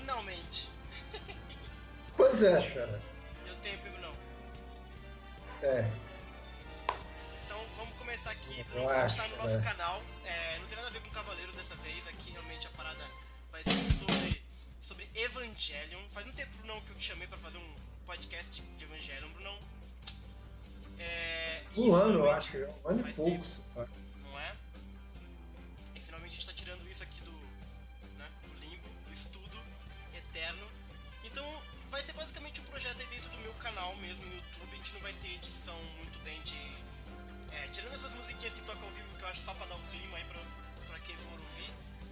Finalmente. Pois é, Xara. Deu tempo, não? É. Então vamos começar aqui. Pra Eu você que acho, está no nosso canal, não tem nada a ver com Cavaleiros dessa vez. Aqui realmente a parada vai ser sobre Evangelion. Faz um tempo, Brunão, que eu te chamei pra fazer um podcast de Evangelion, Brunão. Um ano, eu acho. Um ano e pouco. Não é? E finalmente a gente tá tirando isso aqui do limbo, do estudo eterno. Então vai ser basicamente um projeto aí dentro do meu canal mesmo no YouTube. A gente não vai ter edição muito bem de... tirando essas musiquinhas que tocam ao vivo, que eu acho só pra dar um clima aí pra quem for ouvir.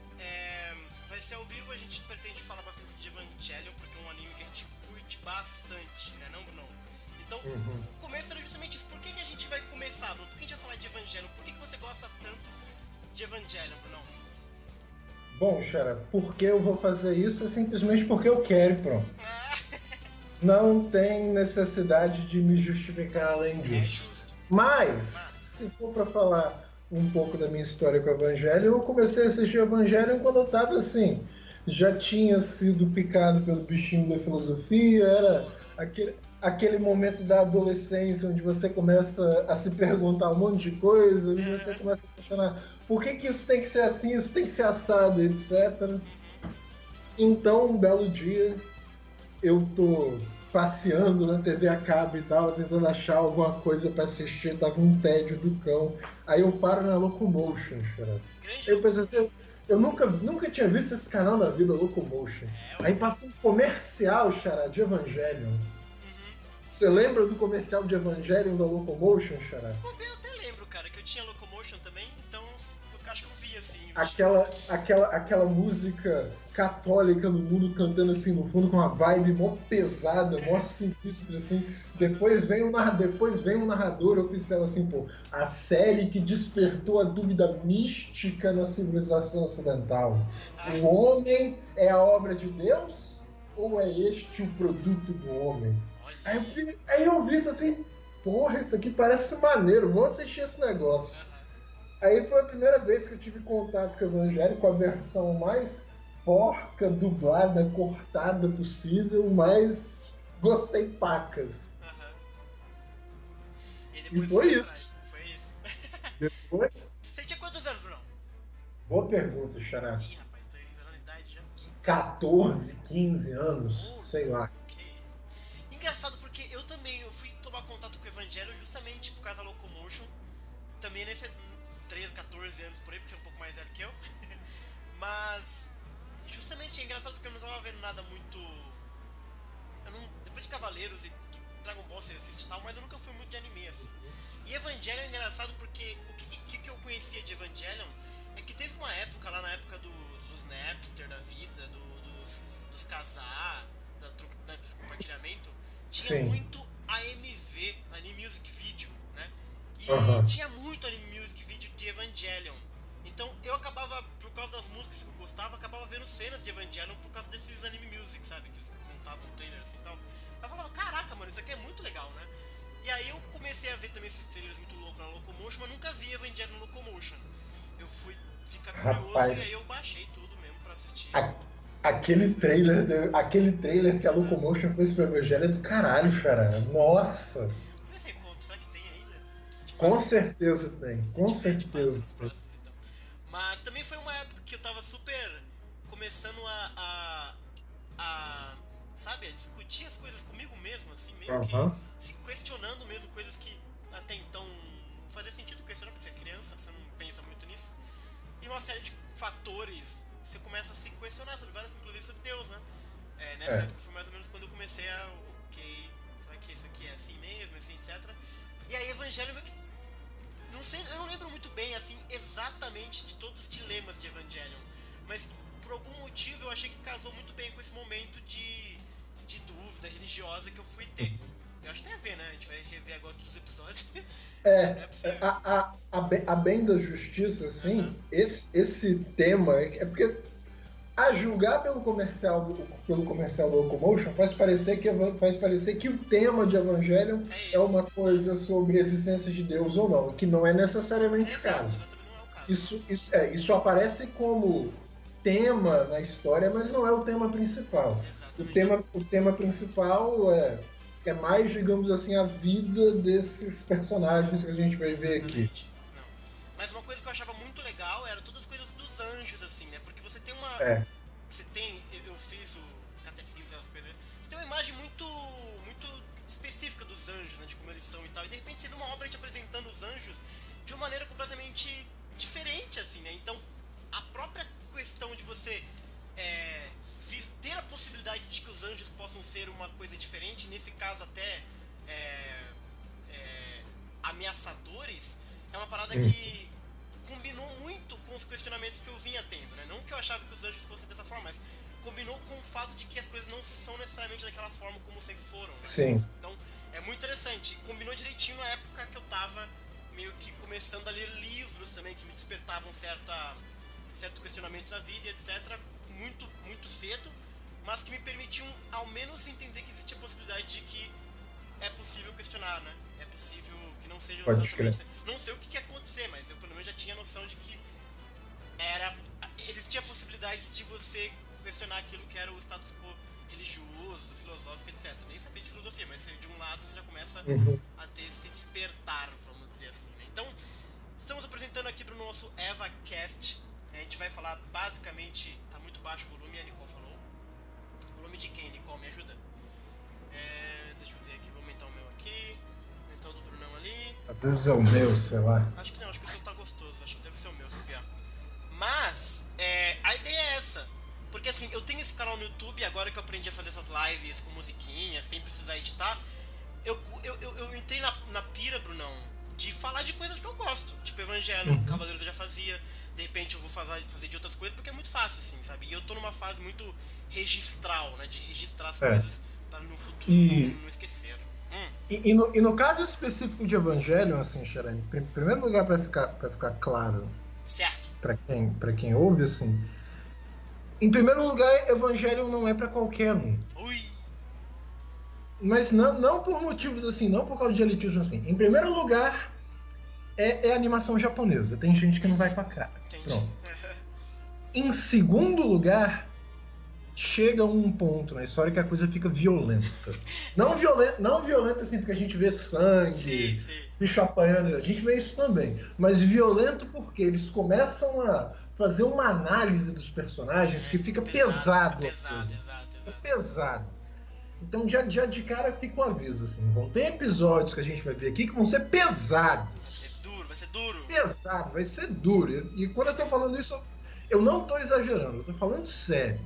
Vai ser ao vivo, a gente pretende falar bastante de Evangelion, porque é um anime que a gente curte bastante, né não, Bruno? Então, o começo era justamente isso. Por que a gente vai começar, Bruno? Por que a gente vai falar de Evangelion? Por que você gosta tanto de Evangelion, Bruno? Bom, Xara, por que eu vou fazer isso é simplesmente porque eu quero, pronto. Não tem necessidade de me justificar além disso. É justo. Mas, se for pra falar um pouco da minha história com o Evangelho, eu comecei a assistir Evangelho quando eu tava assim, já tinha sido picado pelo bichinho da filosofia, era aquele momento da adolescência onde você começa a se perguntar um monte de coisa, e você começa a questionar por que isso tem que ser assim, isso tem que ser assado, etc. Então, um belo dia, eu tô passeando na TV a cabo e tal, tentando achar alguma coisa pra assistir, tava um tédio do cão. Aí eu paro na Locomotion, cara. Eu pensei assim, eu nunca tinha visto esse canal na vida, Locomotion. Aí passa um comercial, Xará, de Evangelion. Você lembra do comercial de Evangelion da Locomotion, Xará? Eu até lembro, cara, que eu tinha Locomotion também, então eu acho que eu vi assim. Aquela música católica no mundo cantando assim no fundo com uma vibe mó pesada, mó sinistra assim. Depois vem um narrador oficial assim, pô, a série que despertou a dúvida mística na civilização ocidental. O homem é a obra de Deus ou é este o produto do homem? Aí eu vi isso assim, porra, isso aqui parece maneiro, vou assistir esse negócio. Aí foi a primeira vez que eu tive contato com o Evangelho, com a versão mais porca, dublada, cortada possível, mas gostei pacas. E foi isso. Foi isso. Depois? Você tinha quantos anos, Bruno? Boa pergunta, Xará. Ih, rapaz, tô revelando a idade já. 14, 15 anos, sei lá. Que isso. Engraçado porque eu fui tomar contato com o Evangelho justamente por causa da Locomotion. Também nesse 13, 14 anos por aí, porque você é um pouco mais velho que eu. Mas justamente é engraçado porque eu não tava vendo nada muito... Depois de Cavaleiros e Dragon Ball você assiste e tal, mas eu nunca fui muito de anime assim. E Evangelion é engraçado porque o que eu conhecia de Evangelion é que teve uma época lá na época dos Napster da vida, dos casar, do compartilhamento, tinha muito AMV, Anime Music Video, né? E tinha muito Anime Music Video de Evangelion. Então eu acabava, por causa das músicas que eu gostava, acabava vendo cenas de Evangelion por causa desses Anime Music, sabe? Que eles montavam um trailer assim e tal. Eu falava, caraca, mano, isso aqui é muito legal, né? E aí eu comecei a ver também esses trailers muito loucos na Locomotion, mas nunca vi Evangelion no Locomotion. Eu fui ficar curioso e aí eu baixei tudo mesmo pra assistir. Aquele trailer que a Locomotion fez pro Evangelho é do caralho, cara. Nossa! Não sei se é conto, será que tem ainda? Com certeza tem, com certeza. Então. Mas também foi uma época que eu tava super começando sabe, a discutir as coisas comigo mesmo, assim, meio que se questionando mesmo coisas que até então não fazia sentido questionar, porque você é criança, você não pensa muito nisso. E uma série de fatores, você começa a se questionar sobre várias, inclusive sobre Deus, né? Nessa época foi mais ou menos quando eu comecei a, ok, será que isso aqui é assim mesmo, assim, etc. E aí Evangelho meio que... Não sei, eu não lembro muito bem, assim, exatamente de todos os dilemas de Evangelion, mas por algum motivo eu achei que casou muito bem com esse momento de dúvida religiosa que eu fui ter. Eu acho que tem a ver, né? A gente vai rever agora todos os episódios. A bem da justiça, assim, esse tema é porque, a julgar pelo comercial do Locomotion, faz parecer que o tema de Evangelion é uma coisa sobre a existência de Deus ou não, que não é necessariamente o caso. Exatamente, não é o caso. Isso aparece como tema na história, mas não é o tema principal. O tema principal é mais, digamos assim, a vida desses personagens que a gente vai ver aqui. Não. Mas uma coisa que eu achava muito legal era todas as coisas dos anjos, assim, né? Porque você tem uma... Você tem... Eu fiz o catecismo, essas coisas. Você tem uma imagem muito específica dos anjos, né? De como eles são e tal. E de repente você vê uma obra te apresentando os anjos de uma maneira completamente diferente, assim, né? Então, a própria questão de você ter a possibilidade de que os anjos possam ser uma coisa diferente, nesse caso até ameaçadores, é uma parada que combinou muito com os questionamentos que eu vinha tendo, né? Não que eu achava que os anjos fossem dessa forma, mas combinou com o fato de que as coisas não são necessariamente daquela forma como sempre foram, né? Sim. Então, é muito interessante. Combinou direitinho na época que eu tava meio que começando a ler livros também que me despertavam certos questionamentos da vida, etc. Muito cedo, mas que me permitiam ao menos entender que existia a possibilidade de que é possível questionar, né? É possível que não seja exatamente... Não sei o que ia acontecer, mas eu pelo menos já tinha noção de que existia a possibilidade de você questionar aquilo que era o status quo religioso, filosófico, etc. Nem sabia de filosofia, mas de um lado você já começa a ter esse despertar, vamos dizer assim, né? Então, estamos apresentando aqui para o nosso EvaCast. A gente vai falar basicamente... Tá muito baixo o volume, a Nicole falou. O volume de quem, Nicole? Me ajuda? Deixa eu ver aqui, vou aumentar o meu aqui. Aumentar o do Brunão ali. Às vezes é o meu, sei lá. Acho que não, acho que o seu tá gostoso. Acho que deve ser o meu, se copiar. Mas, a ideia é essa. Porque assim, eu tenho esse canal no YouTube, agora que eu aprendi a fazer essas lives com musiquinha, sem precisar editar. Eu entrei na pira, Brunão, de falar de coisas que eu gosto. Tipo, Evangelho, Cavaleiros eu já fazia. De repente eu vou fazer de outras coisas, porque é muito fácil, assim, sabe? E eu tô numa fase muito registral, né? De registrar as coisas para no futuro não esquecer. E no caso específico de Evangelion, assim, Xerani, em primeiro lugar, para ficar claro, certo, para quem ouve, assim, em primeiro lugar, Evangelion não é para qualquer um. Ui. Mas não por motivos assim, não por causa de elitismo assim. Em primeiro lugar, é animação japonesa. Tem gente que não vai com a cara. Entendi. Pronto. Em segundo lugar, chega um ponto na história que a coisa fica violenta. Não violenta assim porque a gente vê sangue, bicho apanhando, a gente vê isso também. Mas violento porque eles começam a fazer uma análise dos personagens que fica pesado. Pesado. Então já de cara fica um aviso, assim, vão ter episódios que a gente vai ver aqui que vão ser pesados. Vai ser duro. Pesado, vai ser duro. E quando eu tô falando isso, eu não tô exagerando, eu tô falando sério.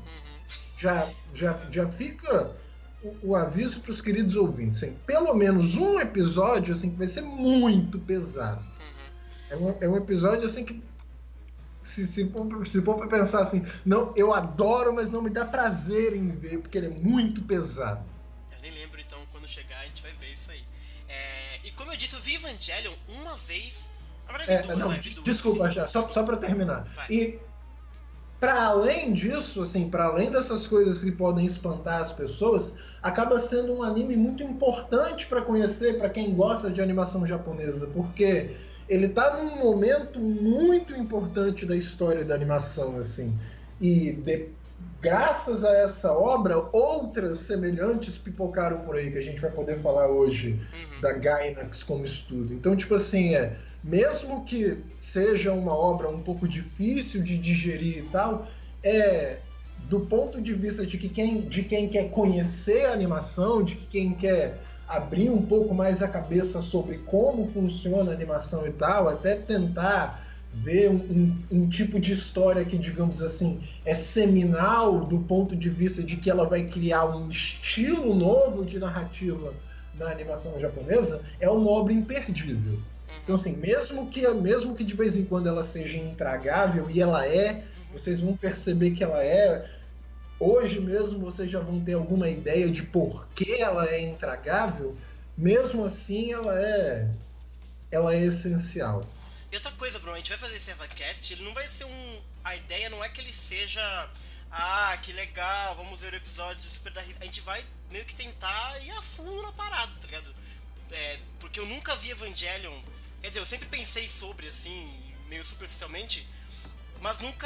Já fica o aviso pros queridos ouvintes, assim, pelo menos um episódio, assim, que vai ser muito pesado. É um episódio, assim, que se for pra pensar assim, não, eu adoro, mas não me dá prazer em ver, porque ele é muito pesado. Eu nem lembro, então, quando chegar a gente vai ver isso aí. E como eu disse, eu vi Evangelion uma vez. Na verdade, duas. Desculpa, já, só pra terminar. Vai. E para além disso, assim, para além dessas coisas que podem espantar as pessoas, acaba sendo um anime muito importante para conhecer, para quem gosta de animação japonesa, porque ele está num momento muito importante da história da animação, assim. E graças a essa obra, outras semelhantes pipocaram por aí, que a gente vai poder falar hoje da Gainax como estudo. Então, tipo assim, mesmo que seja uma obra um pouco difícil de digerir e tal, do ponto de vista de quem quer conhecer a animação, de quem quer abrir um pouco mais a cabeça sobre como funciona a animação e tal, até tentar ver um tipo de história que, digamos assim, é seminal do ponto de vista de que ela vai criar um estilo novo de narrativa na animação japonesa, é uma obra imperdível. Então, assim, mesmo que de vez em quando ela seja intragável, e ela vocês vão perceber que ela hoje mesmo vocês já vão ter alguma ideia de por que ela é intragável, mesmo assim ela é essencial. E outra coisa, Bruno, a gente vai fazer esse EvaCast, ele não vai ser a ideia não é que ele seja, que legal, vamos ver o episódio de Super da Hit. A gente vai meio que tentar ir a fundo na parada, tá ligado? Porque eu nunca vi Evangelion, quer dizer, eu sempre pensei sobre, assim, meio superficialmente, mas nunca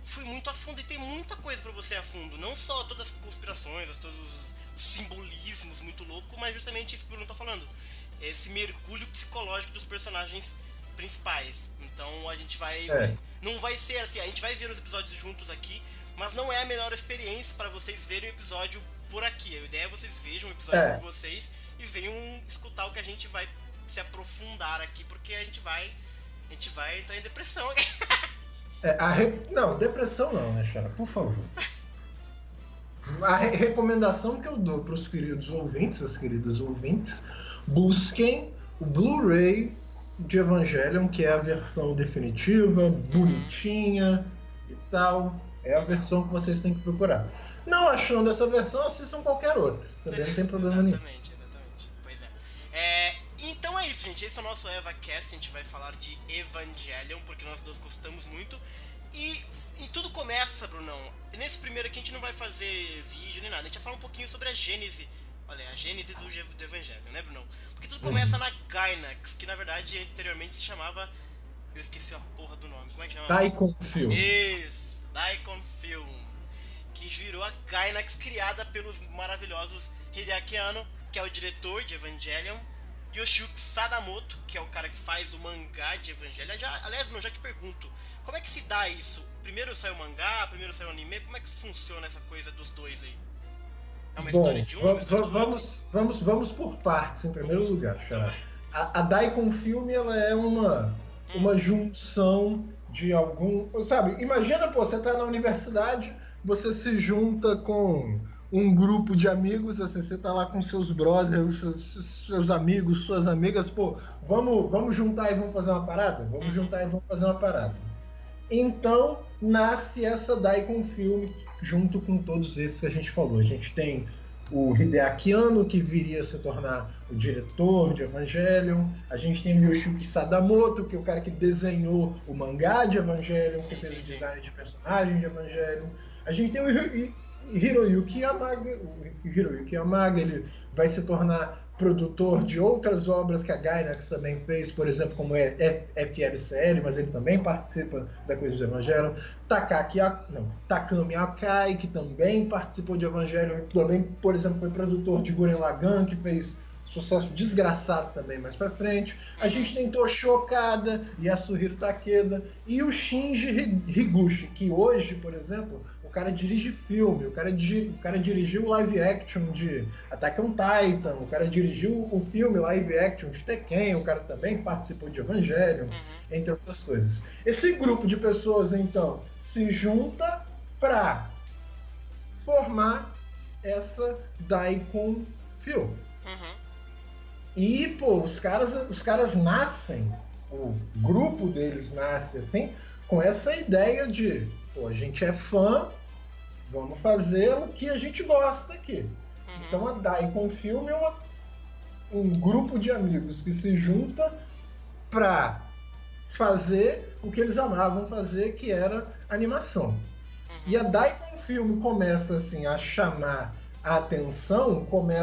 fui muito a fundo e tem muita coisa pra você ir a fundo. Não só todas as conspirações, todos os simbolismos muito loucos, mas justamente isso que o Bruno tá falando. Esse mergulho psicológico dos personagens principais. Então a gente vai... Não vai ser assim, a gente vai ver os episódios juntos aqui, mas não é a melhor experiência para vocês verem o episódio por aqui. A ideia é vocês vejam o episódio por vocês e venham escutar o que a gente vai se aprofundar aqui, porque a gente vai entrar em depressão. Não, depressão não, né, Xara? Por favor. A recomendação que eu dou para os queridos ouvintes, as queridas ouvintes, busquem o Blu-ray de Evangelion, que é a versão definitiva, bonitinha e tal. É a versão que vocês têm que procurar. Não achando essa versão, assistam qualquer outra. Também não tem problema nenhum. Exatamente. Pois é. Então é isso, gente. Esse é o nosso EvaCast. A gente vai falar de Evangelion, porque nós dois gostamos muito. E tudo começa, Brunão. Nesse primeiro aqui a gente não vai fazer vídeo nem nada. A gente vai falar um pouquinho sobre a gênese. Olha, a gênese do Evangelion, né, Brunão? Porque tudo começa na Gainax, que na verdade anteriormente se chamava... Eu esqueci a porra do nome. Como é que chama? Daikon Film. Isso, Daikon Film. Que virou a Gainax, criada pelos maravilhosos Hideaki Anno, que é o diretor de Evangelion, Yoshiyuki Sadamoto, que é o cara que faz o mangá de Evangelion. Aliás, Bruno, já te pergunto, como é que se dá isso? Primeiro saiu o mangá, primeiro saiu o anime, como é que funciona essa coisa dos dois aí? É uma história de um, uma história do outro? Vamos por partes, em primeiro lugar, Xará. A Daikon Film, ela é uma junção de algum... Sabe, imagina, pô, você tá na universidade, você se junta com um grupo de amigos, assim, você tá lá com seus brothers, seus amigos, suas amigas, pô, vamos juntar e vamos fazer uma parada? Vamos juntar e vamos fazer uma parada. Então, nasce essa Daikon Film, junto com todos esses que a gente falou. A gente tem o Hideaki Anno, que viria a se tornar o diretor de Evangelion. A gente tem o Yoshiyuki Sadamoto, que é o cara que desenhou o mangá de Evangelion, que fez o design de personagem de Evangelion. A gente tem o Hiroyuki Yamaga, ele vai se tornar produtor de outras obras que a Gainax também fez, por exemplo, como é FLCL, mas ele também participa da coisa de Evangelion. Takami Akai, que também participou de Evangelion, também, por exemplo, foi produtor de Gurren Lagann, que fez sucesso desgraçado também mais pra frente. A gente tem Toshio Okada, Yasuhiro Takeda e o Shinji Higuchi, que hoje, por exemplo, o cara dirige filme, o cara dirigiu o live action de Attack on Titan, o cara dirigiu o filme live action de Tekken, o cara também participou de Evangelion, entre outras coisas. Esse grupo de pessoas, então, se junta para formar essa Daikon Film. E, pô, os caras nascem, o grupo deles nasce assim, com essa ideia de, pô, a gente é fã, vamos fazer o que a gente gosta aqui. Então a Daikon Film é um grupo de amigos que se junta pra fazer o que eles amavam fazer, que era animação. E a Daikon Film começa assim a chamar a atenção,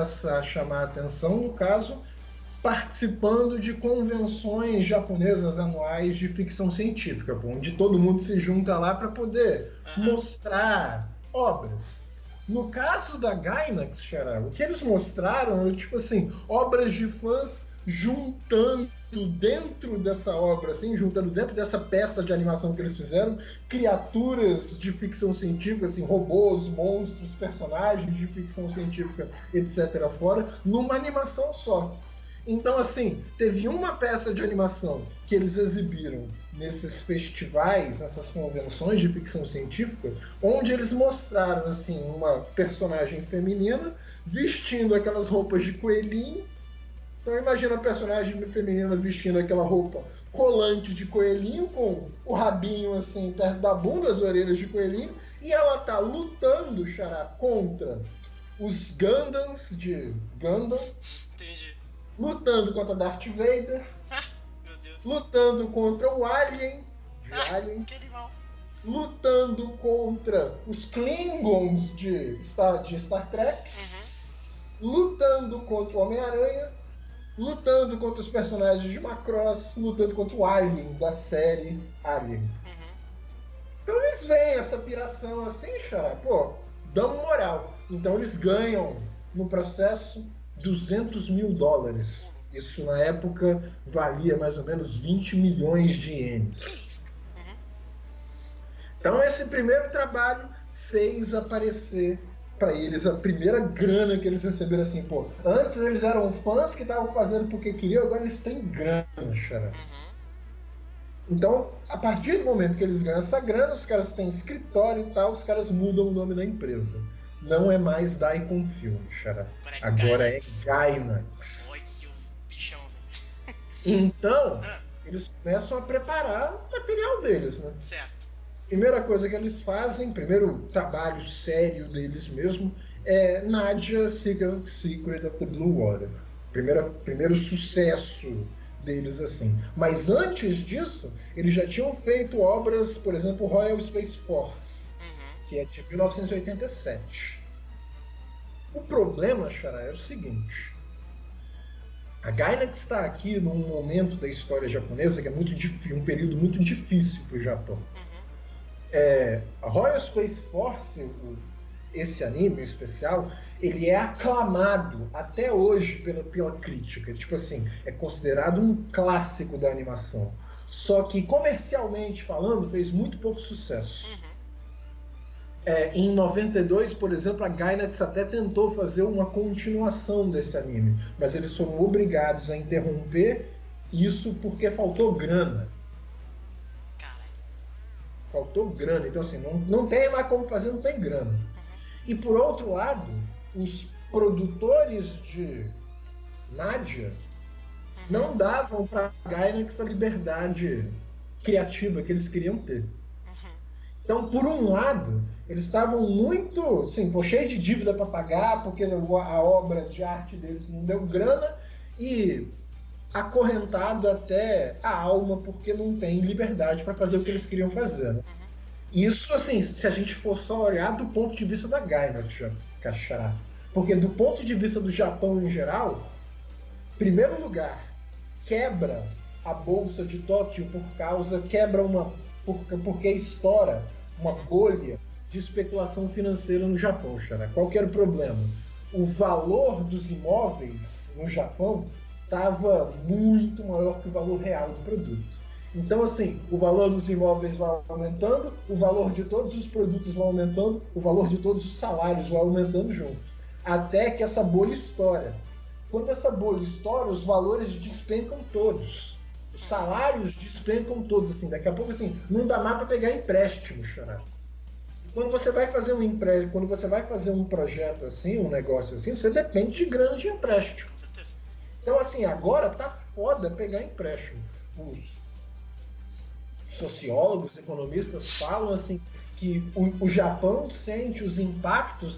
no caso, participando de convenções japonesas anuais de ficção científica, onde todo mundo se junta lá para poder mostrar obras. No caso da Gainax, Xará, o que eles mostraram é, tipo assim, obras de fãs juntando dentro dessa obra, assim, juntando dentro dessa peça de animação que eles fizeram, criaturas de ficção científica, assim, robôs, monstros, personagens de ficção científica, etc. fora, numa animação só. Então, assim, teve uma peça de animação que eles exibiram nesses festivais, nessas convenções de ficção científica, onde eles mostraram, assim, uma personagem feminina vestindo aquelas roupas de coelhinho. Então, imagina a personagem feminina vestindo aquela roupa colante de coelhinho, com o rabinho, assim, perto da bunda, as orelhas de coelhinho, e ela tá lutando, Xará, contra os Gundams de Gundam. Entendi. Lutando contra Darth Vader, Meu Deus. lutando contra o Alien, de Alien, Que animal. lutando contra os Klingons de Star Trek, lutando contra o Homem-Aranha, lutando contra os personagens de Macross, lutando contra o Alien da série Alien. Então eles veem essa piração assim, xará, pô, dão moral. Então eles ganham, no processo, US$ 200 mil. Isso, na época, valia mais ou menos 20 milhões de Que ienes. isso? Uhum. Então esse primeiro trabalho fez aparecer para eles a primeira grana que eles receberam assim, pô. Antes eles eram fãs que estavam fazendo porque queriam, agora eles têm grana, xará. Uhum. Então, a partir do momento que eles ganham essa grana, os caras têm escritório e tal, os caras mudam o nome da empresa. Não é mais Daikon Film, xará. Agora é Gainax. Gainax. Olha os bichão, velho. Então, Ah, eles começam a preparar o material deles, né? certo. Primeira coisa que eles fazem, primeiro trabalho sério deles mesmo, é Nadia Secret of the Blue Water. Primeiro sucesso deles assim. Mas antes disso, eles já tinham feito obras, por exemplo, Royal Space Force, Uhum. que é de 1987. O problema, Xará, é o seguinte. A Gainax está aqui num momento da história japonesa que é muito um período muito difícil para o Japão. Uhum. A Royal Space Force, esse anime especial, ele é aclamado até hoje pela crítica. Tipo assim, é considerado um clássico da animação. Só que, comercialmente falando, fez muito pouco sucesso. Uhum. Em 92, por exemplo, a Gainax até tentou fazer uma continuação desse anime, mas eles foram obrigados a interromper isso porque faltou grana. Caralho. Faltou grana. Então, assim, não tem mais como fazer, não tem grana. Uhum. E, por outro lado, os produtores de Nadia não davam para a Gainax a liberdade criativa que eles queriam ter. Uhum. Então, por um lado, eles estavam muito, assim, cheio de dívida para pagar, porque a obra de arte deles não deu grana, e acorrentado até a alma, porque não tem liberdade para fazer o que eles queriam fazer. Né? Uhum. Isso, assim, se a gente for só olhar do ponto de vista da Gainax, Cachará. Porque do ponto de vista do Japão em geral, em primeiro lugar, quebra a bolsa de Tóquio porque estoura uma bolha de especulação financeira no Japão, Xará. Qual que era o problema? O valor dos imóveis no Japão estava muito maior que o valor real do produto. Então, assim, o valor dos imóveis vai aumentando, o valor de todos os produtos vai aumentando, o valor de todos os salários vai aumentando junto. Até que essa bolha estoura. Quando essa bolha estoura, os valores despencam todos. Os salários despencam todos, assim. Daqui a pouco, assim, não dá mais para pegar empréstimo, Xará. Quando você vai fazer um empréstimo, quando você vai fazer um projeto assim, um negócio assim, você depende de grana de empréstimo. Com certeza. Então, assim, agora tá foda pegar empréstimo. Os sociólogos, economistas falam assim que o Japão sente os impactos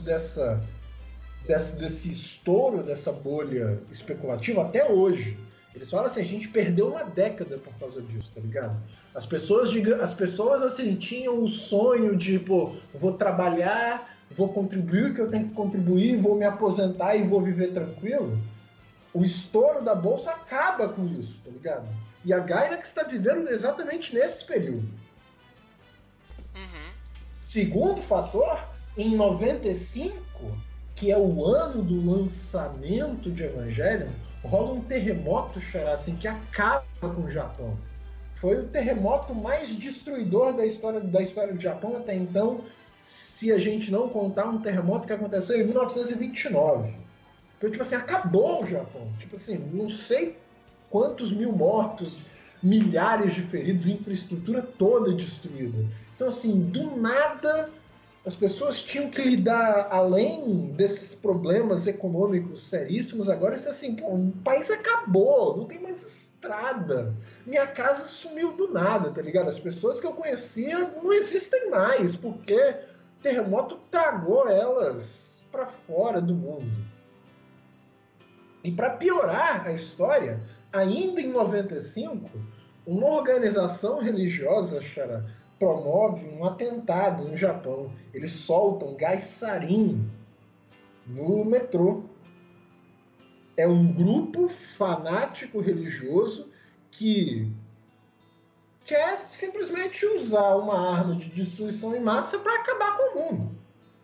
desse estouro, dessa bolha especulativa até hoje. Eles falam assim, a gente perdeu uma década por causa disso, tá ligado? As pessoas assim, tinham o sonho de, pô, vou trabalhar, vou contribuir o que eu tenho que contribuir, vou me aposentar e vou viver tranquilo. O estouro da bolsa acaba com isso, tá ligado? E a Gainax está vivendo exatamente nesse período. Uhum. Segundo fator, em 95, que é o ano do lançamento de Evangelion, rola um terremoto, Xará, assim, que acaba com o Japão. Foi o terremoto mais destruidor da história do Japão até então, se a gente não contar um terremoto que aconteceu em 1929. Então, tipo assim, acabou o Japão. Tipo assim, não sei quantos mil mortos, milhares de feridos, infraestrutura toda destruída. Então, assim, do nada, as pessoas tinham que lidar, além desses problemas econômicos seríssimos, agora, isso assim, pô, o país acabou, não tem mais estrada. Minha casa sumiu do nada, tá ligado? As pessoas que eu conhecia não existem mais, porque o terremoto tragou elas para fora do mundo. E para piorar a história, ainda em 95, uma organização religiosa, Xará, promove um atentado no Japão. Eles soltam gás sarin no metrô. É um grupo fanático religioso que quer simplesmente usar uma arma de destruição em massa para acabar com o mundo.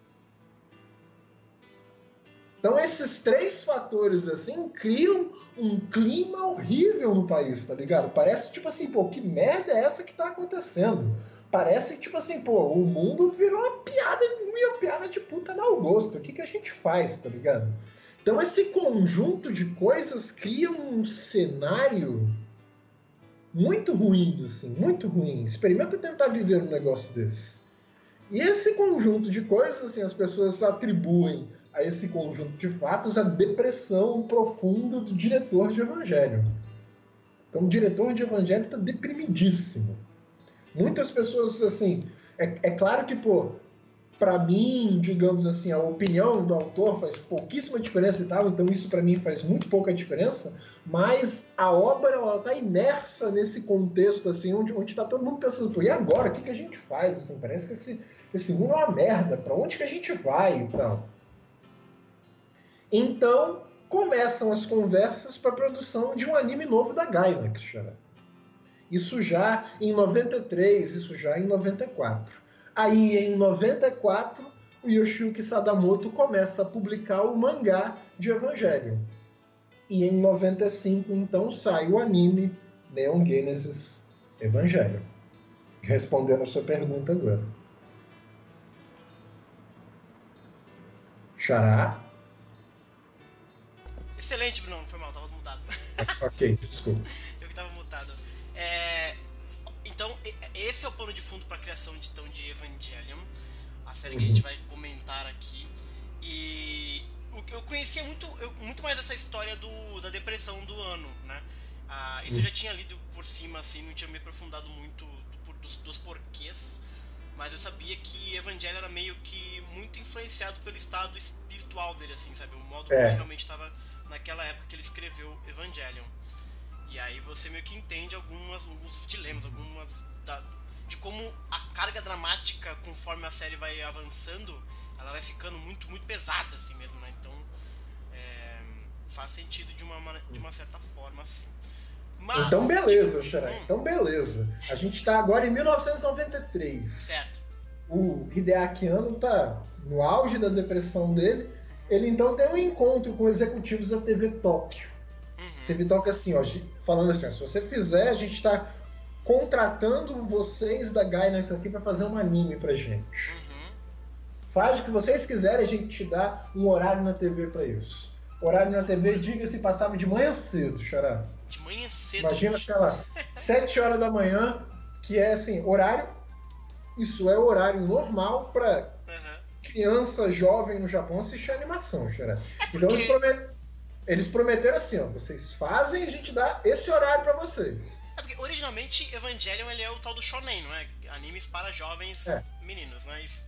Então esses três fatores assim criam um clima horrível no país, tá ligado? Parece tipo assim, pô, que merda é essa que tá acontecendo? Parece tipo assim, pô, o mundo virou uma piada de puta mau gosto. O que a gente faz, tá ligado? Então esse conjunto de coisas cria um cenário muito ruim, assim, muito ruim. Experimenta tentar viver um negócio desse. E esse conjunto de coisas, assim, as pessoas atribuem a esse conjunto de fatos a depressão profunda do diretor de Evangelho. Então o diretor de Evangelho está deprimidíssimo. Muitas pessoas, assim, é claro que, pô, para mim, digamos assim, a opinião do autor faz pouquíssima diferença e tal, então isso para mim faz muito pouca diferença, mas a obra ela tá imersa nesse contexto, assim, onde tá todo mundo pensando, pô, e agora? O que a gente faz? Assim, parece que esse mundo é uma merda, para onde que a gente vai e tal? Então, começam as conversas para a produção de um anime novo da Gainax, Xará. Isso já em 93, isso já em 94. Aí, em 94, o Yoshiyuki Sadamoto começa a publicar o mangá de Evangelion. E em 95, então, sai o anime Neon Genesis Evangelion. Respondendo a sua pergunta agora. Xará? Excelente, Bruno. Foi mal, tava mutado. Ok, desculpa. Eu que tava mutado. Então, esse é o pano de fundo para a criação de Evangelion, a série que a gente vai comentar aqui. E eu conhecia muito mais essa história da depressão do ano, né? Isso eu já tinha lido por cima, assim, não tinha me aprofundado muito dos porquês, mas eu sabia que Evangelion era meio que muito influenciado pelo estado espiritual dele, assim, sabe? O modo como ele realmente estava naquela época que ele escreveu Evangelion. E aí você meio que entende alguns dilemas, de como a carga dramática, conforme a série vai avançando, ela vai ficando muito, muito pesada, assim mesmo, né? Então, faz sentido de uma certa forma, assim. Mas, então beleza, Xará. Então beleza. A gente tá agora em 1993. Certo. O Hideaki Anno tá no auge da depressão dele. Ele então tem um encontro com executivos da TV Tóquio. TV Tóquio assim, ó, falando assim, ó, se você fizer, a gente tá contratando vocês da Gainax aqui para fazer um anime pra gente. Faz o que vocês quiserem, a gente te dá um horário na TV para isso. Horário na TV, diga-se, passava de manhã cedo, Xará. De manhã cedo. Imagina, sei lá, 7 horas da manhã, que é assim, horário. Isso é horário normal para criança jovem no Japão assistir animação, Xará. Então eles prometeram assim, ó, vocês fazem e a gente dá esse horário para vocês. Porque originalmente Evangelion ele é o tal do shonen, não é? Animes para jovens meninos, não é isso?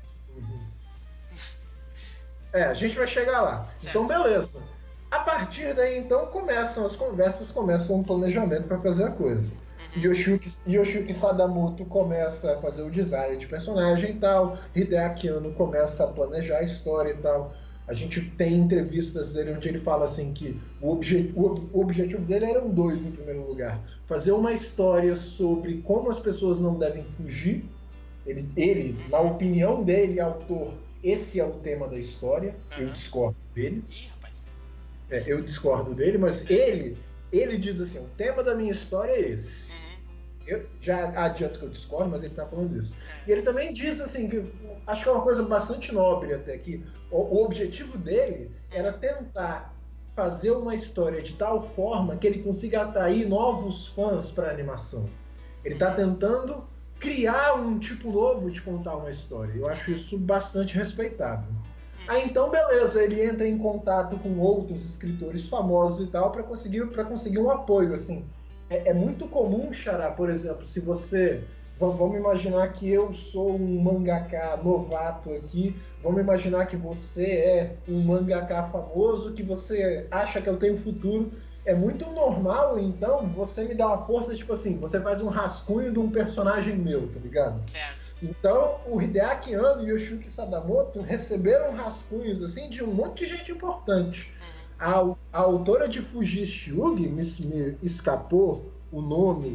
A gente vai chegar lá. Certo. Então, beleza. A partir daí, então, começam as conversas, começa um planejamento para fazer a coisa. Yoshiyuki Sadamoto começa a fazer o design de personagem e tal, Hideaki Anno começa a planejar a história e tal. A gente tem entrevistas dele onde ele fala assim que o objetivo dele eram dois em primeiro lugar. Fazer uma história sobre como as pessoas não devem fugir. Ele na opinião dele, autor, esse é o tema da história. Eu discordo dele. Eu discordo dele, mas ele diz assim, o tema da minha história é esse. Eu já adianto que eu discordo, mas ele tá falando isso. E ele também diz assim, que acho que é uma coisa bastante nobre até, que o objetivo dele era tentar fazer uma história de tal forma que ele consiga atrair novos fãs para a animação. Ele tá tentando criar um tipo novo de contar uma história. Eu acho isso bastante respeitável. Aí então, beleza, ele entra em contato com outros escritores famosos e tal para conseguir um apoio, assim. É muito comum, Xará, por exemplo, se você... Vamos imaginar que eu sou um mangaka novato aqui, vamos imaginar que você é um mangaka famoso, que você acha que eu tenho futuro. É muito normal, então, você me dá uma força, tipo assim, você faz um rascunho de um personagem meu, tá ligado? Certo. Então, o Hideaki Anno e o Yoshiyuki Sadamoto receberam rascunhos, assim, de um monte de gente importante. A autora de Fujishi Yugi, me escapou o nome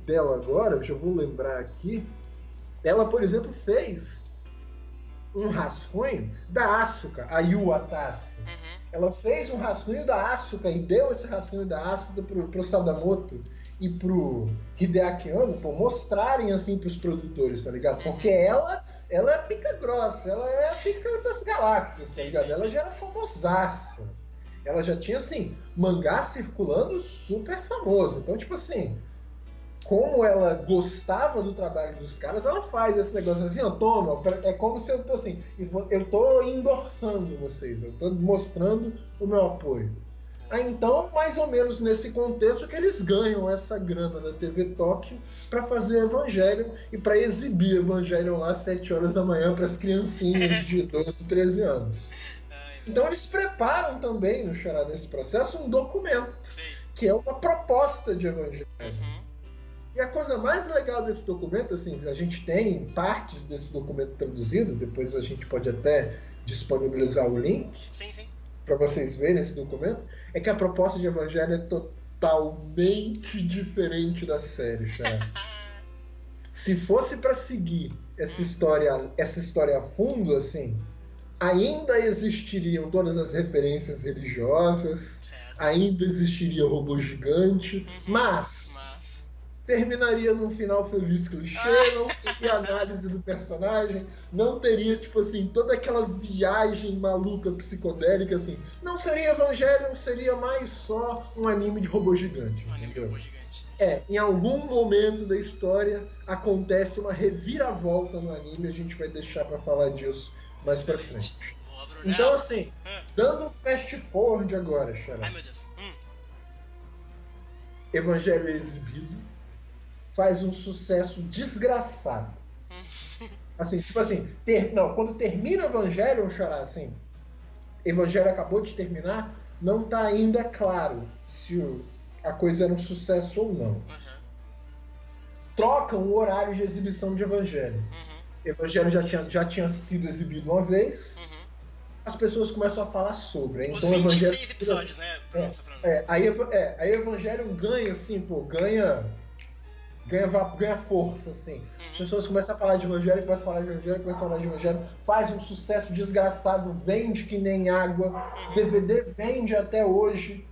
dela agora, eu já vou lembrar aqui. Ela, por exemplo, fez um rascunho da Asuka, a Yu Atase. Ela fez um rascunho da Asuka e deu esse rascunho da Asuka pro Sadamoto e pro Hideaki Anno, pô, mostrarem assim pros produtores, tá ligado? Porque ela é pica grossa, ela é a pica das galáxias, tá ligado? Ela já era famosaça. Ela já tinha, assim, mangá circulando super famoso. Então, tipo assim, como ela gostava do trabalho dos caras, ela faz esse negócio assim, ó, toma, é como se eu tô assim, eu tô endossando vocês, eu tô mostrando o meu apoio. Então, mais ou menos nesse contexto que eles ganham essa grana da TV Tóquio para fazer Evangelion e para exibir Evangelion lá às 7 horas da manhã para as criancinhas de 12, 13 anos. Então eles preparam também, no Xará, nesse processo, um documento, que é uma proposta de Evangelion. E a coisa mais legal desse documento, assim, a gente tem partes desse documento traduzido, depois a gente pode até disponibilizar o link para vocês verem esse documento, é que a proposta de Evangelho é totalmente diferente da série, Xará. Se fosse para seguir essa história a fundo, assim, ainda existiriam todas as referências religiosas, ainda existiria o robô gigante, mas terminaria num final feliz clichê, não teria análise do personagem, não teria, tipo assim, toda aquela viagem maluca, psicodélica, assim. Não seria Evangelion, seria mais só um anime de robô gigante. Em algum momento da história acontece uma reviravolta no anime, a gente vai deixar pra falar disso mais pra frente. Então, assim, dando um fast forward agora, Xará. Ai, meu Deus. Evangelho é exibido, faz um sucesso desgraçado. Assim, tipo assim, quando termina o Evangelho, Xará, assim, Evangelho acabou de terminar, não tá ainda claro se a coisa era um sucesso ou não. Trocam o horário de exibição de Evangelho. Evangelho já tinha sido exibido uma vez, as pessoas começam a falar sobre. Os então, 26 Evangelho, episódios, né? Aí Evangelho ganha, assim, pô, ganha força, assim. As pessoas começam a falar de Evangelho, começam a falar de Evangelho, faz um sucesso desgraçado, vende que nem água, DVD vende até hoje.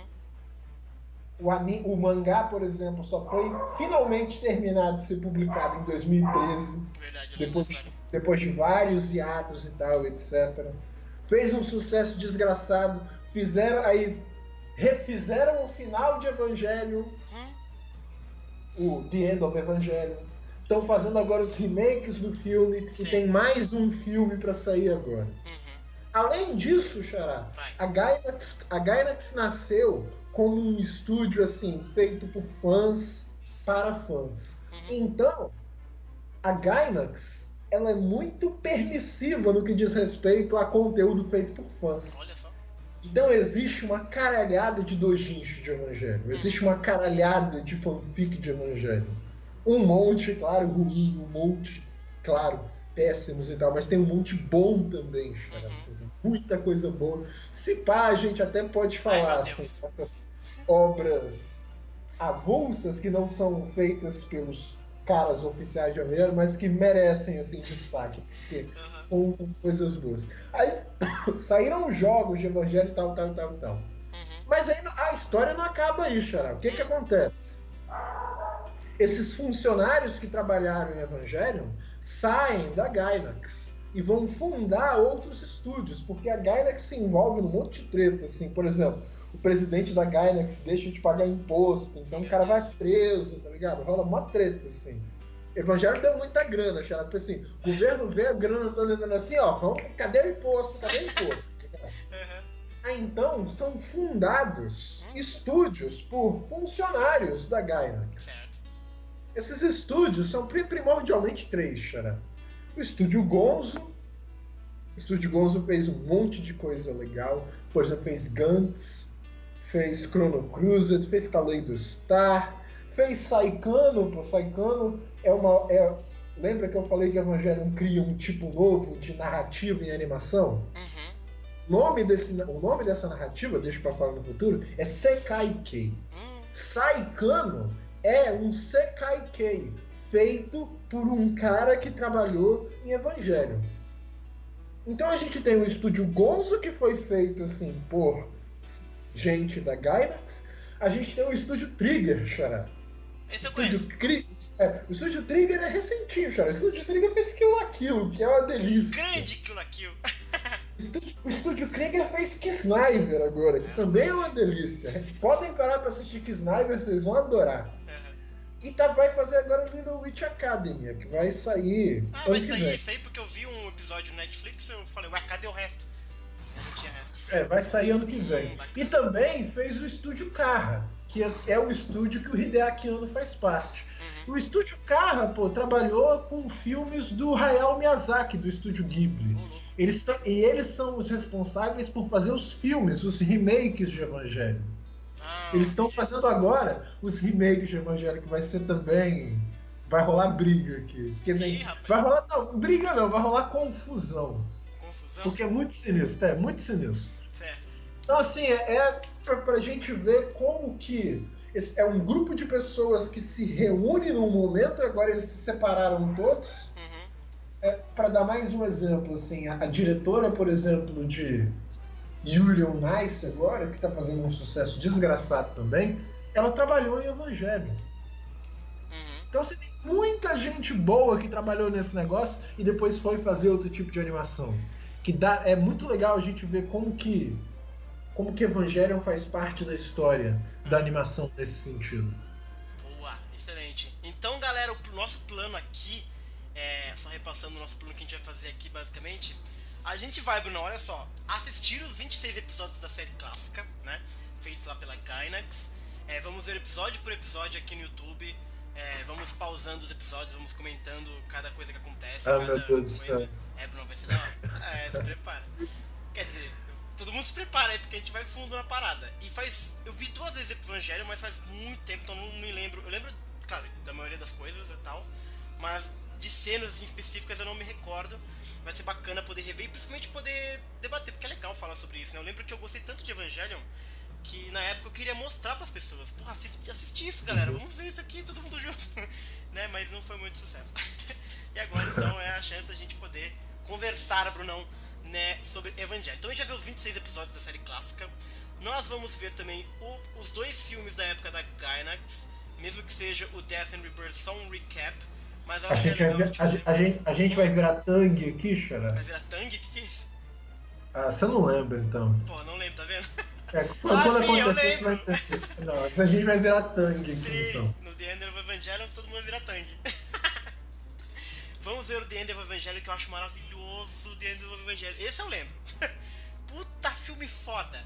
O mangá, por exemplo, só foi finalmente terminado de ser publicado em 2013, depois de vários hiatos e tal, etc. Fez um sucesso desgraçado, refizeram o final de Evangelho, o The End of Evangelion. Estão fazendo agora os remakes do filme e tem mais um filme para sair agora. Além disso, Xará, a Gainax nasceu como um estúdio assim, feito por fãs para fãs. Então, a Gainax ela é muito permissiva no que diz respeito a conteúdo feito por fãs. Olha só. Então existe uma caralhada de doujinshi de Evangelho, existe uma caralhada de fanfic de Evangelho. Um monte, claro, ruim, um monte, claro, péssimos e tal, mas tem um monte bom também, cara. Muita coisa boa. Se pá, a gente até pode falar assim, essas obras avulsas que não são feitas pelos caras oficiais de Evangelho, mas que merecem assim destaque, porque contam coisas boas. Aí saíram jogos de Evangelho e tal. Mas aí a história não acaba aí, Xará. O que acontece? Esses funcionários que trabalharam em Evangelion saem da Gainax e vão fundar outros estúdios, porque a Gainax se envolve num monte de treta, assim, por exemplo, o presidente da Gainax deixa de pagar imposto, então o cara vai preso, tá ligado? Rola uma treta, assim. Evangelho deu muita grana, Xará, tipo assim, o governo vê a grana toda andando assim, ó, cadê o imposto? Então, são fundados estúdios por funcionários da Gainax. Esses estúdios são primordialmente 3, Xará. O Estúdio Gonzo. O Estúdio Gonzo fez um monte de coisa legal. Por exemplo, fez Gantz, fez Chrono Cruiser, fez Kaleido Star, fez Saikano. Pô, Saikano lembra que eu falei que Evangelion cria um tipo novo de narrativa em animação? O nome dessa narrativa, deixa pra falar no futuro, é Sekai-Kei. Saikano é um Sekai-Kei, feito por um cara que trabalhou em Evangelion. Então a gente tem o estúdio Gonzo, que foi feito assim por gente da Gainax. A gente tem o estúdio Trigger, Xará. Esse eu conheço. O estúdio Trigger é recentinho, Xará. O estúdio Trigger fez Kill la Kill, que é uma delícia. Grande Kill la Kill. O estúdio Krieger fez Kisniver agora, que também é uma delícia. Podem parar pra assistir Kisniver, vocês vão adorar. E vai fazer agora o Little Witch Academy, que vai sair. Vai sair isso aí, porque eu vi um episódio no Netflix e eu falei, ué, cadê o resto? Não tinha resto. Vai sair ano que vem. E também fez o estúdio Carra, que é o estúdio que o Hideaki Anno faz parte. O estúdio Carra, trabalhou com filmes do Hayao Miyazaki, do estúdio Ghibli. Eles são os responsáveis por fazer os filmes, os remakes de Evangelho. Eles estão fazendo agora os remakes de Evangelho, que vai ser também... Vai rolar briga aqui. Vai rolar... Não, briga não, vai rolar confusão. Porque é muito sinistro, muito sinistro. Certo. Então, assim, pra gente ver como que... É um grupo de pessoas que se reúne num momento, agora eles se separaram todos. Para dar mais um exemplo, assim, a diretora, por exemplo, de Yuri on Ice agora, que está fazendo um sucesso desgraçado também, ela trabalhou em Evangelho. Então você tem muita gente boa que trabalhou nesse negócio e depois foi fazer outro tipo de animação. É muito legal a gente ver como que Evangelion faz parte da história da animação nesse sentido. Boa, excelente. Então, galera, o nosso plano aqui, só repassando o nosso plano que a gente vai fazer aqui, basicamente, a gente vai, Bruno, olha só, assistir os 26 episódios da série clássica, né, feitos lá pela Gainax. Vamos ver episódio por episódio aqui no YouTube, vamos pausando os episódios, vamos comentando cada coisa que acontece, cada meu Deus do coisa. céu. Bruno, vai ser da hora. Se prepara. Quer dizer, todo mundo se prepara aí, porque a gente vai fundo na parada. Eu vi 2 vezes Evangelho, mas faz muito tempo, então não me lembro. Eu lembro, claro, da maioria das coisas e tal, mas de cenas específicas eu não me recordo. Vai ser bacana poder rever e principalmente poder debater, porque é legal falar sobre isso, né? Eu lembro que eu gostei tanto de Evangelion que na época eu queria mostrar pras pessoas. Porra, assiste isso, galera, vamos ver isso aqui, todo mundo junto. Né? Mas não foi muito sucesso. E agora, então, é a chance da gente poder conversar, Brunão, né, sobre Evangelion. Então a gente já viu os 26 episódios da série clássica. Nós vamos ver também os 2 filmes da época da Gainax, mesmo que seja o Death and Rebirth, só um recap. Mas eu acho que é legal a gente vai virar Tang aqui, Xará? Vai virar Tang? O que é isso? Você não lembra, então. Pô, não lembro, tá vendo? Quando sim, acontecer, isso vai ter. Não, a gente vai virar Tang aqui, sim, então. No The End of Evangelion todo mundo vai virar Tang. Vamos ver o The End of Evangelion, que eu acho maravilhoso. The End of Evangelion, esse eu lembro. Puta, filme foda.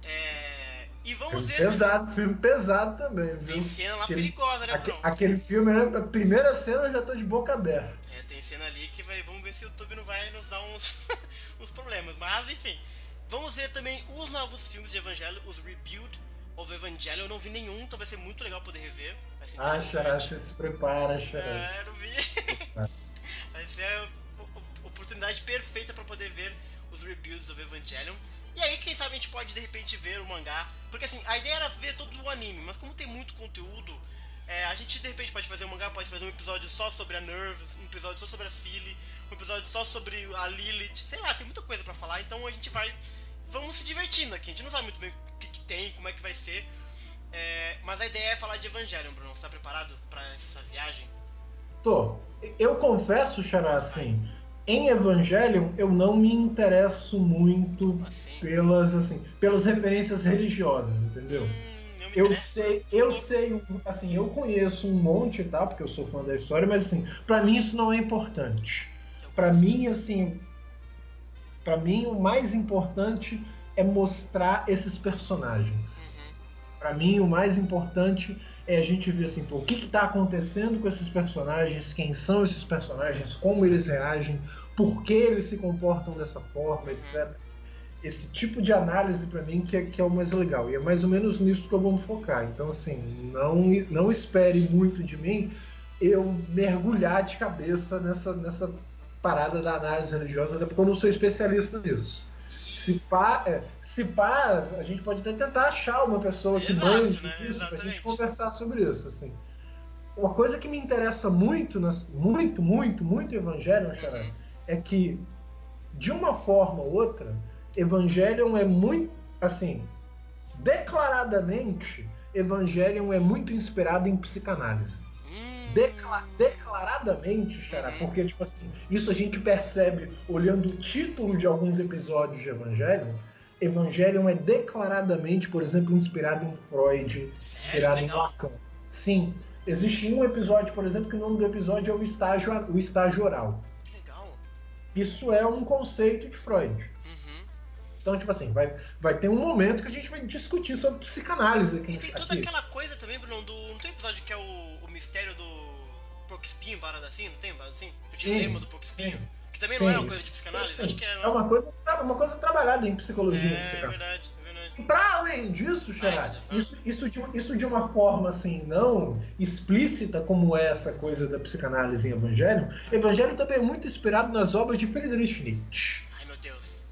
E vamos ver... Filme pesado também, viu? Tem cena lá perigosa, né, Bruno? Aquele filme, né? A primeira cena eu já tô de boca aberta. Tem cena ali que vamos ver se o YouTube não vai nos dar uns problemas. Mas, enfim. Vamos ver também os novos filmes de Evangelho, os Rebuild of Evangelion. Eu não vi nenhum, então vai ser muito legal poder rever. Vai ser Xará, você se prepara, Xará. Eu não vi. Vai ser a oportunidade perfeita pra poder ver os Rebuilds of Evangelion. E aí, quem sabe a gente pode, de repente, ver o mangá. Porque, assim, a ideia era ver todo o anime, mas como tem muito conteúdo, a gente, de repente, pode fazer um mangá, pode fazer um episódio só sobre a Nerves, um episódio só sobre a Cilly, um episódio só sobre a Lilith. Sei lá, tem muita coisa pra falar, então a gente vamos se divertindo aqui. A gente não sabe muito bem o que tem, como é que vai ser. Mas a ideia é falar de Evangelion, Bruno. Você tá preparado pra essa viagem? Tô. Eu confesso, Xará, assim... Em Evangelion, eu não me interesso muito pelas referências religiosas, entendeu? Eu sei, assim, eu conheço um monte, tá? Porque eu sou fã da história, mas assim, pra mim isso não é importante. Pra mim, o mais importante é mostrar esses personagens. Pra mim, o mais importante é a gente ver assim, o que tá acontecendo com esses personagens, quem são esses personagens, como eles reagem, por que eles se comportam dessa forma, etc. Esse tipo de análise pra mim que é o mais legal. E é mais ou menos nisso que eu vou me focar. Então, assim, não espere muito de mim eu mergulhar de cabeça nessa parada da análise religiosa, até porque eu não sou especialista nisso. Se pá, a gente pode até tentar achar uma pessoa que mande isso pra gente conversar sobre isso, assim. uma coisa que me interessa muito, muito Evangelion, Xará, é que, de uma forma ou outra, Evangelion é muito, assim, declaradamente, Evangelion é muito inspirado em psicanálise. Declaradamente, Xará, porque, tipo assim, isso a gente percebe olhando o título de alguns episódios de Evangelion. Evangelion é declaradamente, por exemplo, inspirado em Freud, inspirado em Lacan. Sim, existe um episódio, por exemplo, que o nome do episódio é o estágio oral. Legal. Isso é um conceito de Freud. Então, tipo assim, vai ter um momento que a gente vai discutir sobre psicanálise aqui. E tem toda aquela coisa também, Bruno, não tem um episódio que é o mistério do porco espinho, parada assim, não tem parada assim? O dilema do porco espinho? Que também não é uma coisa de psicanálise, acho que é. É uma coisa trabalhada em psicologia. É verdade. E para além disso, Xará, isso de uma forma assim, não explícita como é essa coisa da psicanálise em Evangelion, Evangelion também é muito inspirado nas obras de Friedrich Nietzsche. Ai, meu Deus.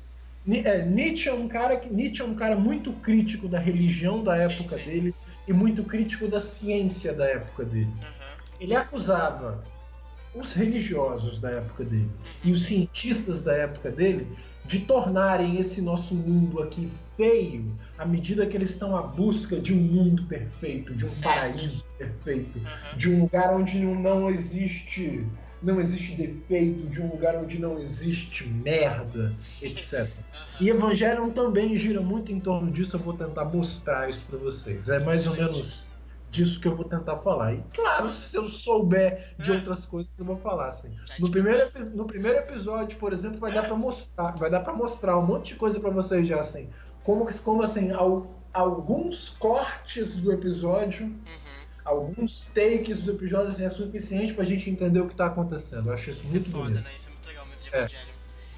Nietzsche é um cara muito crítico da religião da época dele e muito crítico da ciência da época dele. Ele acusava os religiosos da época dele e os cientistas da época dele de tornarem esse nosso mundo aqui feio à medida que eles estão à busca de um mundo perfeito, de um paraíso perfeito, de um lugar onde não existe defeito, de um lugar onde não existe merda, etc. E Evangelion também gira muito em torno disso, eu vou tentar mostrar isso para vocês. É mais ou menos disso que eu vou tentar falar. E claro, se eu souber de outras coisas, eu vou falar assim. No primeiro episódio, por exemplo, vai dar para mostrar um monte de coisa para vocês já assim. Como assim, alguns cortes do episódio, alguns takes do episódio assim, é suficiente pra gente entender o que tá acontecendo. Eu acho isso muito foda, bonito. Né? Isso é muito legal mesmo de Evangelion.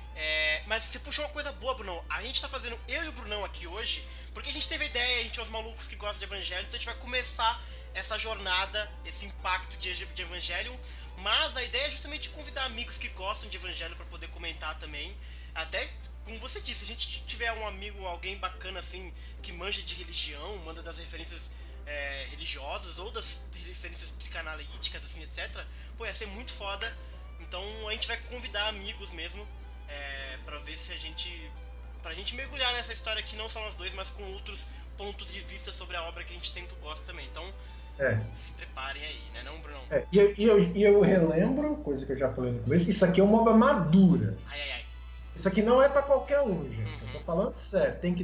Mas você puxou uma coisa boa, Brunão. A gente tá fazendo eu e o Brunão aqui hoje porque a gente teve a ideia, a gente é os malucos que gostam de Evangelion, então a gente vai começar essa jornada, esse impacto de Evangelion, mas a ideia é justamente convidar amigos que gostam de Evangelion pra poder comentar também. Até, como você disse, se a gente tiver um amigo, alguém bacana assim, que manja de religião, manda das referências religiosas ou das referências psicanalíticas, assim, etc. Pô, ia ser muito foda. Então a gente vai convidar amigos mesmo pra ver se pra gente mergulhar nessa história aqui, não só nós dois, mas com outros pontos de vista sobre a obra que a gente tanto gosta também. Então, se preparem aí, né, não, Bruno? E eu relembro, coisa que eu já falei no começo, isso aqui é uma obra madura. Isso aqui não é pra qualquer um, gente. Eu tô falando sério. Tem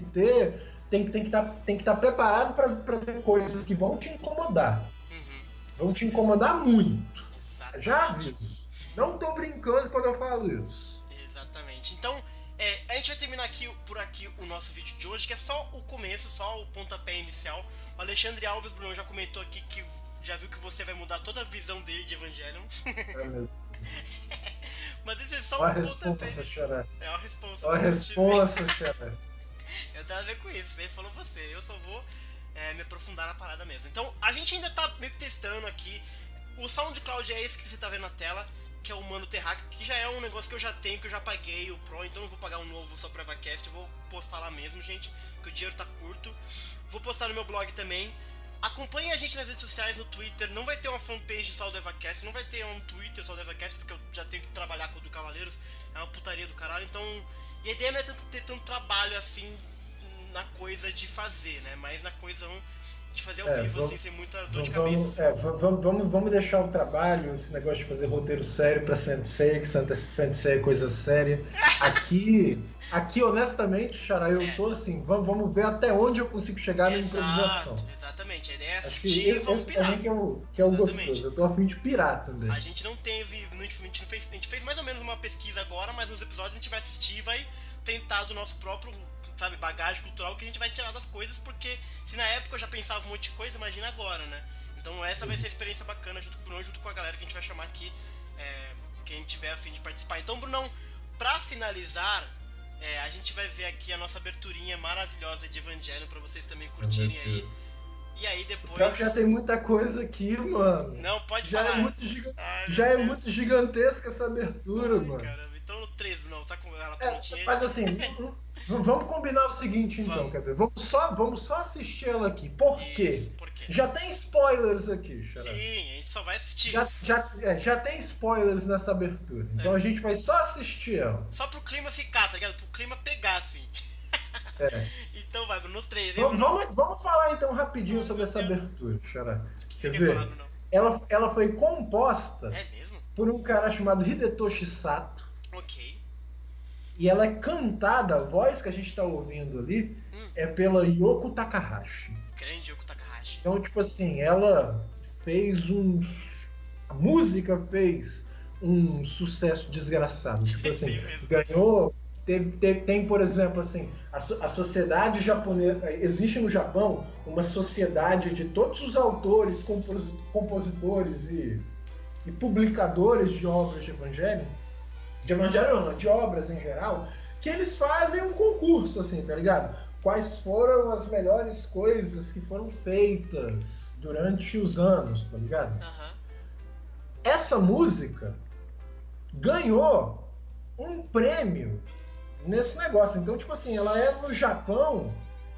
que estar preparado para ver coisas que vão te incomodar. Vão te incomodar muito. Exatamente. Já aviso. Não tô brincando quando eu falo isso. Exatamente. Então, a gente vai terminar por aqui o nosso vídeo de hoje, que é só o começo, só o pontapé inicial. O Alexandre Alves, Bruno, já comentou aqui que já viu que você vai mudar toda a visão dele de Evangelion. Mas esse é só um pontapé. É uma resposta. Olha a resposta, Xará. Eu tenho a ver com isso, ele falou você, eu só vou me aprofundar na parada mesmo. Então, a gente ainda tá meio que testando aqui. O SoundCloud é esse que você tá vendo na tela, que é o Mano Terráqueo, que já é um negócio que eu já tenho, que eu já paguei o Pro, então não vou pagar um novo só pra EvaCast, eu vou postar lá mesmo, gente, porque o dinheiro tá curto. Vou postar no meu blog também. Acompanhe a gente nas redes sociais, no Twitter. Não vai ter uma fanpage só do EvaCast, não vai ter um Twitter só do EvaCast, porque eu já tenho que trabalhar com o do Cavaleiros, é uma putaria do caralho, então... E a ideia não é ter tanto trabalho assim na coisa de fazer, né? Mas na coisa de fazer ao vivo, assim, sem muita dor de cabeça. Vamos deixar o trabalho, esse negócio de fazer roteiro sério pra Sensei, que Sensei é coisa séria. Aqui honestamente, Xará, eu tô assim, vamos ver até onde eu consigo chegar na improvisação. Exatamente, a ideia é assistir e vamos pirar. Também que é o gostoso, eu tô a fim de pirar também. A gente não teve, a gente fez mais ou menos uma pesquisa agora, mas nos episódios a gente vai assistir e vai tentar do nosso próprio, sabe, bagagem cultural que a gente vai tirar das coisas, porque se na época eu já pensava um monte de coisa, imagina agora, né? Então essa vai ser a experiência bacana junto com o Bruno, junto com a galera que a gente vai chamar aqui, quem tiver a fim de participar. Então, Brunão, pra finalizar, a gente vai ver aqui a nossa aberturinha maravilhosa de Evangelion pra vocês também curtirem aí. E aí depois... Pior que já tem muita coisa aqui, mano. Não, pode já falar. É muito já é muito gigantesca essa abertura, mano. Cara, então 3, Bruno. Tá com ela prontinha aí? Mas assim, vamos combinar o seguinte então, Vamos. quer ver? Vamos só assistir ela aqui. Por quê? Isso, por quê? Já tem spoilers aqui, Xará. Sim, a gente só vai assistir. Já tem spoilers nessa abertura. Então a gente vai só assistir ela. Só pro clima ficar, tá ligado? Pro clima pegar, assim. É. Então vai, Bruno, 3, hein, Bruno? Vamos falar então rapidinho sobre essa abertura, Xará. O que você Quer quer ver? falar, Bruno? Ela foi composta É mesmo? por um cara chamado Hidetoshi Sato. Ok. E ela é cantada, a voz que a gente tá ouvindo ali, é pela Yoko Takahashi. Grande Yoko Takahashi. Então, tipo assim, ela fez um. A música fez um sucesso desgraçado. Tipo assim, Sim mesmo. ganhou. Tem, por exemplo, assim, a sociedade japonesa. Existe no Japão uma sociedade de todos os autores, compositores e publicadores de obras de Evangelho. De Evangelho não, de obras em geral, que eles fazem um concurso, assim, tá ligado? Quais foram as melhores coisas que foram feitas durante os anos, tá ligado? Aham. Essa música ganhou um prêmio nesse negócio. Então, tipo assim, ela é no Japão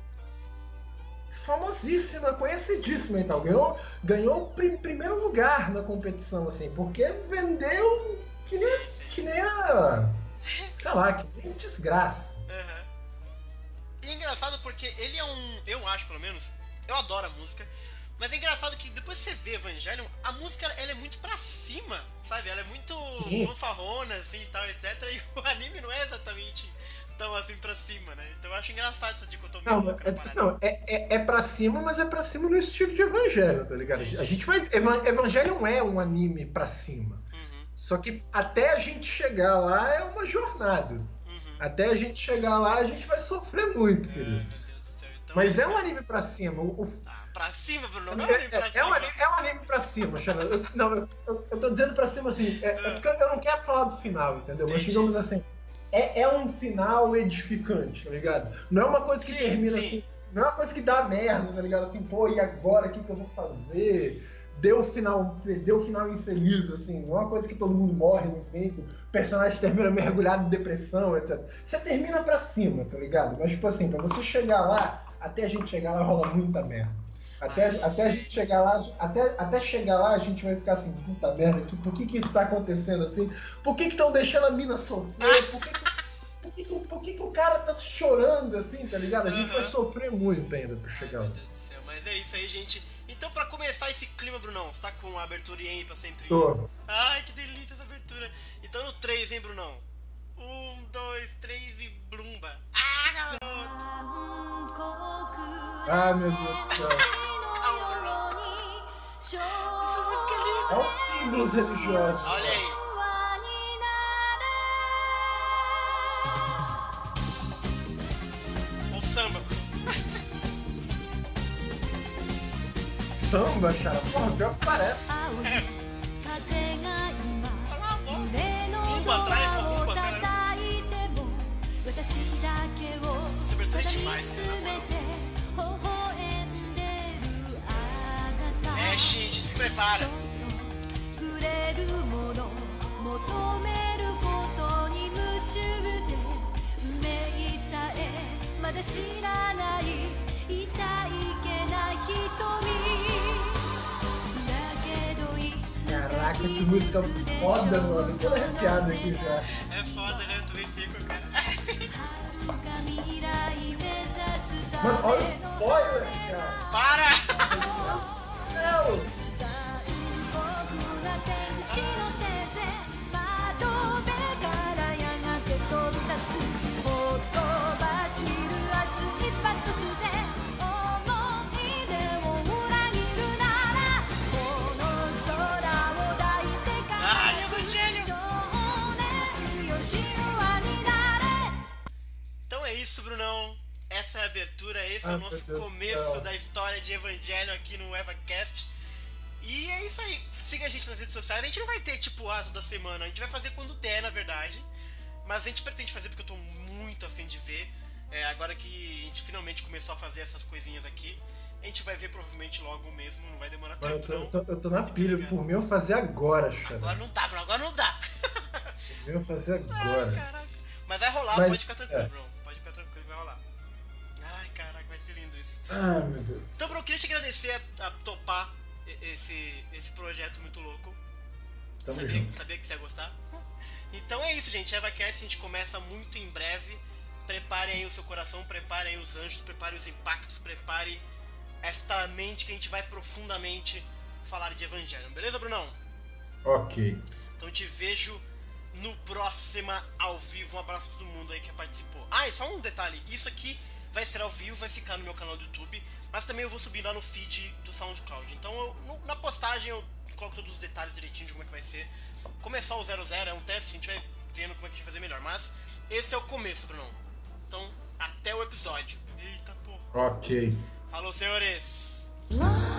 famosíssima, conhecidíssima e tal. Ganhou primeiro lugar na competição, assim, porque vendeu que nem a... sei lá, que nem desgraça. Aham. E é engraçado porque ele é eu acho pelo menos, eu adoro a música, mas é engraçado que depois que você vê Evangelion, a música ela é muito pra cima, sabe? Ela é muito Sim. fanfarrona, assim e tal, etc. E o anime não é exatamente tão assim pra cima, né? Então eu acho engraçado essa dicotomia. É pra cima, mas é pra cima no estilo de Evangelho, tá ligado? A gente vai... Evangelion é um anime pra cima. Uhum, Só que até a gente chegar lá é uma jornada. uhum. Até a gente chegar lá, a gente vai sofrer muito, Ai, meu queridos. Deus do céu. Então, Mas é isso um anime pra cima. pra cima, Bruno? Não é um anime pra cima. É um anime pra cima, Xana. Eu tô dizendo pra cima assim, porque eu não quero falar do final, entendeu? Mas Entendi. digamos assim, é um final edificante, tá ligado? Não é uma coisa que Sim, termina sim. assim, não é uma coisa que dá merda, tá ligado? Assim, pô, e agora o que eu vou fazer? Deu o final infeliz, assim, não é uma coisa que todo mundo morre no fim, que o personagem termina mergulhado em depressão, etc. Você termina pra cima, tá ligado? Mas, tipo assim, pra você chegar lá, até a gente chegar lá rola muita merda. Até a gente chegar lá, até chegar lá a gente vai ficar assim, puta merda, por que isso tá acontecendo assim? Por que estão deixando a mina sofrer? Por que o cara tá chorando assim, tá ligado? A gente vai sofrer muito ainda pra chegar lá. Meu Deus do céu, mas é isso aí, gente. Então, pra começar esse clima, Brunão, você tá com a abertura aí pra sempre? Tô. Ai, que delícia essa abertura. Então, no 3, hein, Brunão? 1, 2, 3 e blumba. Ah, garoto! Ah, meu Deus do céu. Calma, Brunão. Essa música é linda. Olha os símbolos religiosos. Olha aí. Olha o samba, Bruno. Samba, cara. Porra, pior que parece. Olha lá, ó. Umba, atrai com a umba, cara. Essa abertura é demais, né, na moral. É, gente, se prepara. Caraca, que música foda, mano. Tô arrepiado aqui já. É foda, né? Eu também fico, cara. Mano, olha o spoiler, cara. Para! Céu! Ai, Evangelho! Então é isso, Brunão. Essa é a abertura, esse é o Ah, nosso meu Deus do começo céu. da história de Evangelho aqui no EvaCast. E é isso aí. Siga a gente nas redes sociais. A gente não vai ter, tipo, toda semana. A gente vai fazer quando der, na verdade. Mas a gente pretende fazer porque eu tô muito afim de ver. Agora que a gente finalmente começou a fazer essas coisinhas aqui, a gente vai ver provavelmente logo mesmo. Não vai demorar Mano, tanto, não. eu tô na pilha. Por mim, eu fazer agora, cara. Agora não dá, Bruno. Agora não dá. Eu vou fazer Ah, agora. caraca. Mas vai rolar, Mas, pode ficar tranquilo, Bruno. Pode ficar tranquilo que vai rolar. Ai, caraca, vai ser lindo isso. Ah, meu Deus. Então, Bruno, eu queria te agradecer a topar esse projeto muito louco. Tamo Sabia, junto. sabia que você ia gostar? Então é isso, gente. EvaCast a gente começa muito em breve. Preparem aí o seu coração, preparem aí os anjos, preparem os impactos, prepare esta mente que a gente vai profundamente falar de Evangelho. Beleza, Brunão? Ok. Então te vejo no próxima ao vivo. Um abraço pra todo mundo aí que participou. Ah, e só um detalhe. Isso aqui vai ser ao vivo, vai ficar no meu canal do YouTube. Mas também eu vou subir lá no feed do SoundCloud. Então na postagem eu coloco todos os detalhes direitinho de como é que vai ser. Começar o 00 é um teste, a gente vai vendo como é que a gente vai fazer melhor. Mas esse é o começo, Brunão. Então, até o episódio. Eita porra. Ok. Falou, senhores. Love.